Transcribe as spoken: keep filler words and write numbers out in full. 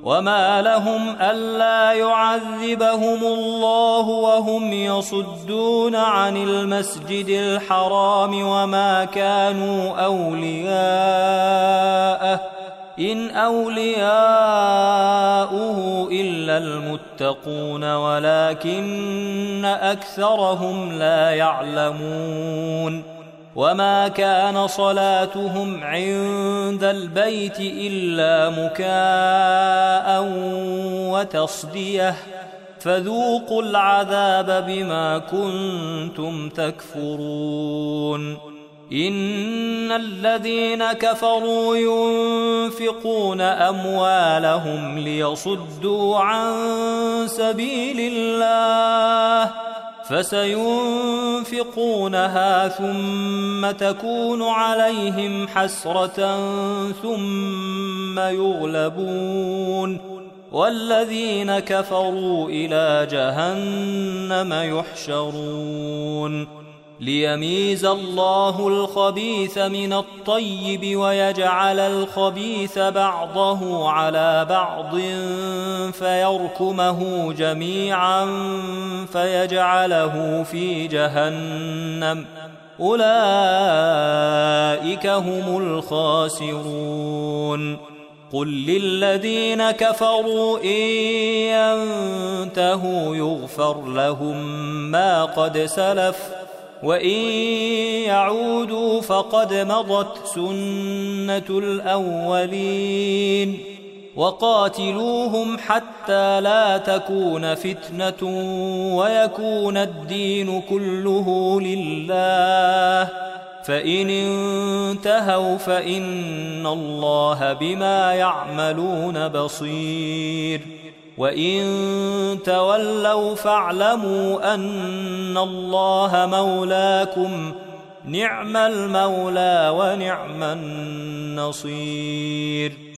وما لهم ألا يعذبهم الله وهم يصدون عن المسجد الحرام وما كانوا أولياءه إن أولياؤه إلا المتقون ولكن أكثرهم لا يعلمون وما كان صلاتهم عند البيت إلا مكاء وتصدية فذوقوا العذاب بما كنتم تكفرون إن الذين كفروا ينفقون أموالهم ليصدوا عن سبيل الله فسينفقونها ثم تكون عليهم حسرة ثم يغلبون والذين كفروا إلى جهنم يحشرون ليميز الله الخبيث من الطيب ويجعل الخبيث بعضه على بعض فيركمه جميعا فيجعله في جهنم أولئك هم الخاسرون قل للذين كفروا إن ينتهوا يغفر لهم ما قد سلف وإن يعودوا فقد مضت سنة الأولين وقاتلوهم حتى لا تكون فتنة ويكون الدين كله لله فإن انتهوا فإن الله بما يعملون بصير وإن تولوا فاعلموا أن الله مولاكم نعم المولى ونعم النصير